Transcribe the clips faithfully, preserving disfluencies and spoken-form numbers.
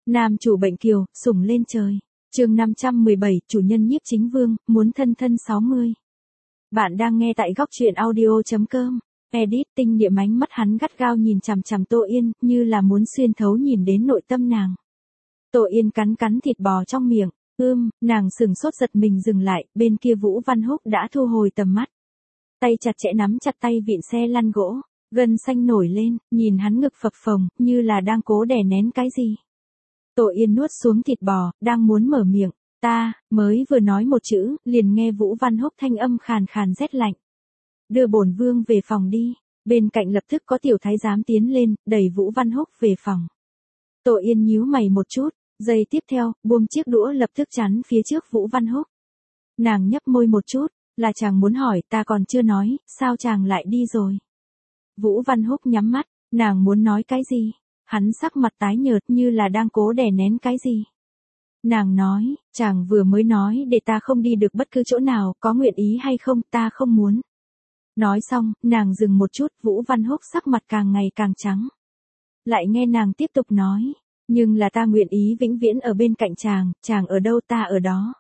Nam chủ bệnh kiều, sủng lên trời. Chương năm trăm mười bảy, chủ nhân Nhiếp Chính Vương, muốn thân thân sáu mươi. Bạn đang nghe tại góc truyện audio chấm com. Edit tinh niệm ánh mắt hắn gắt gao nhìn chằm chằm Tô Yên, như là muốn xuyên thấu nhìn đến nội tâm nàng. Tô Yên cắn cắn thịt bò trong miệng, ưm, nàng sừng sốt giật mình dừng lại, bên kia Vũ Văn Húc đã thu hồi tầm mắt. Tay chặt chẽ nắm chặt tay vịn xe lăn gỗ, gân xanh nổi lên, nhìn hắn ngực phập phồng, như là đang cố đè nén cái gì. Tô Yên nuốt xuống thịt bò, đang muốn mở miệng, ta, mới vừa nói một chữ, liền nghe Vũ Văn Húc thanh âm khàn khàn rét lạnh. Đưa bổn vương về phòng đi, bên cạnh lập tức có tiểu thái giám tiến lên, đẩy Vũ Văn Húc về phòng. Tô Yên nhíu mày một chút, giây tiếp theo, buông chiếc đũa lập tức chắn phía trước Vũ Văn Húc. Nàng nhấp môi một chút, là chàng muốn hỏi, ta còn chưa nói, sao chàng lại đi rồi. Vũ Văn Húc nhắm mắt, nàng muốn nói cái gì? Hắn sắc mặt tái nhợt như là đang cố đè nén cái gì. Nàng nói, chàng vừa mới nói để ta không đi được bất cứ chỗ nào, có nguyện ý hay không, ta không muốn. Nói xong, nàng dừng một chút, Vũ Văn Húc sắc mặt càng ngày càng trắng. Lại nghe nàng tiếp tục nói, nhưng là ta nguyện ý vĩnh viễn ở bên cạnh chàng, chàng ở đâu ta ở đó.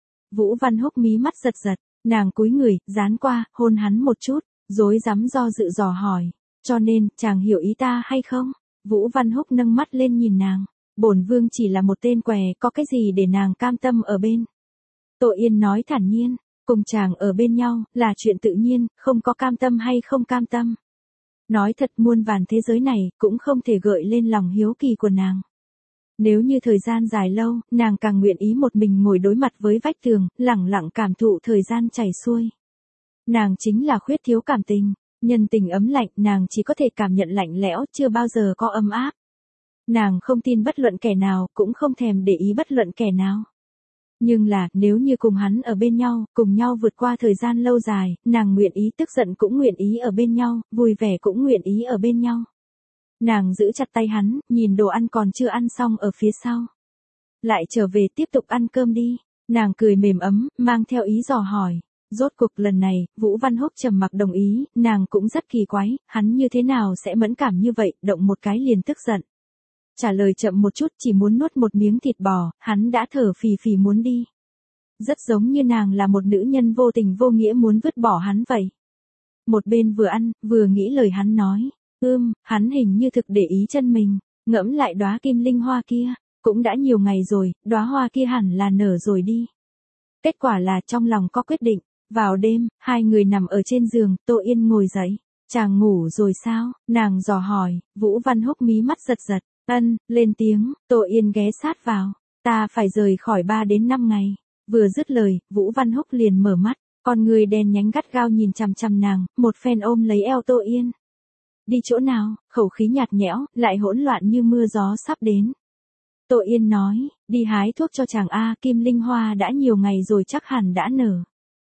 Vũ Văn Húc mí mắt giật giật, nàng cúi người, dán qua, hôn hắn một chút, rối rắm do dự dò hỏi, cho nên, chàng hiểu ý ta hay không? Vũ Văn Húc nâng mắt lên nhìn nàng, bổn vương chỉ là một tên què, có cái gì để nàng cam tâm ở bên. Tô Yên nói thản nhiên, cùng chàng ở bên nhau, là chuyện tự nhiên, không có cam tâm hay không cam tâm. Nói thật muôn vàn thế giới này, cũng không thể gợi lên lòng hiếu kỳ của nàng. Nếu như thời gian dài lâu, nàng càng nguyện ý một mình ngồi đối mặt với vách tường, lẳng lặng cảm thụ thời gian chảy xuôi. Nàng chính là khuyết thiếu cảm tình. Nhân tình ấm lạnh, nàng chỉ có thể cảm nhận lạnh lẽo, chưa bao giờ có ấm áp. Nàng không tin bất luận kẻ nào, cũng không thèm để ý bất luận kẻ nào. Nhưng là, nếu như cùng hắn ở bên nhau, cùng nhau vượt qua thời gian lâu dài, nàng nguyện ý tức giận cũng nguyện ý ở bên nhau, vui vẻ cũng nguyện ý ở bên nhau. Nàng giữ chặt tay hắn, nhìn đồ ăn còn chưa ăn xong ở phía sau. Lại trở về tiếp tục ăn cơm đi. Nàng cười mềm ấm, mang theo ý dò hỏi. Rốt cuộc lần này, Vũ Văn Húc trầm mặc đồng ý, nàng cũng rất kỳ quái, hắn như thế nào sẽ mẫn cảm như vậy, động một cái liền tức giận. Trả lời chậm một chút, chỉ muốn nuốt một miếng thịt bò, hắn đã thở phì phì muốn đi. Rất giống như nàng là một nữ nhân vô tình vô nghĩa muốn vứt bỏ hắn vậy. Một bên vừa ăn, vừa nghĩ lời hắn nói, ưm, hắn hình như thực để ý chân mình, ngẫm lại đóa kim linh hoa kia, cũng đã nhiều ngày rồi, đóa hoa kia hẳn là nở rồi đi. Kết quả là trong lòng có quyết định. Vào đêm, hai người nằm ở trên giường, Tô Yên ngồi dậy. Chàng ngủ rồi sao? Nàng dò hỏi, Vũ Văn Húc mí mắt giật giật, ân, lên tiếng, Tô Yên ghé sát vào. Ta phải rời khỏi ba đến năm ngày. Vừa dứt lời, Vũ Văn Húc liền mở mắt, con người đen nhánh gắt gao nhìn chằm chằm nàng, một phen ôm lấy eo Tô Yên. Đi chỗ nào? Khẩu khí nhạt nhẽo, lại hỗn loạn như mưa gió sắp đến. Tô Yên nói, đi hái thuốc cho chàng A, kim linh hoa đã nhiều ngày rồi chắc hẳn đã nở.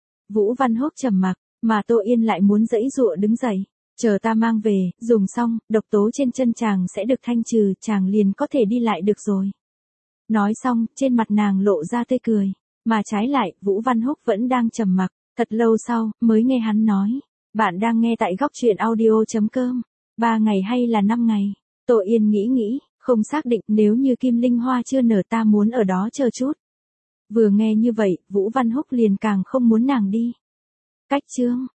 Vũ Văn Húc trầm mặc, mà Tô Yên lại muốn giãy giụa đứng dậy, chờ ta mang về, dùng xong, độc tố trên chân chàng sẽ được thanh trừ, chàng liền có thể đi lại được rồi. Nói xong, trên mặt nàng lộ ra tươi cười, mà trái lại, Vũ Văn Húc vẫn đang trầm mặc, thật lâu sau, mới nghe hắn nói, bạn đang nghe tại góc truyện audio chấm com, ba ngày hay là năm ngày, Tô Yên nghĩ nghĩ, không xác định, nếu như kim linh hoa chưa nở ta muốn ở đó chờ chút. Vừa nghe như vậy, Vũ Văn Húc liền càng không muốn nàng đi. Cách chương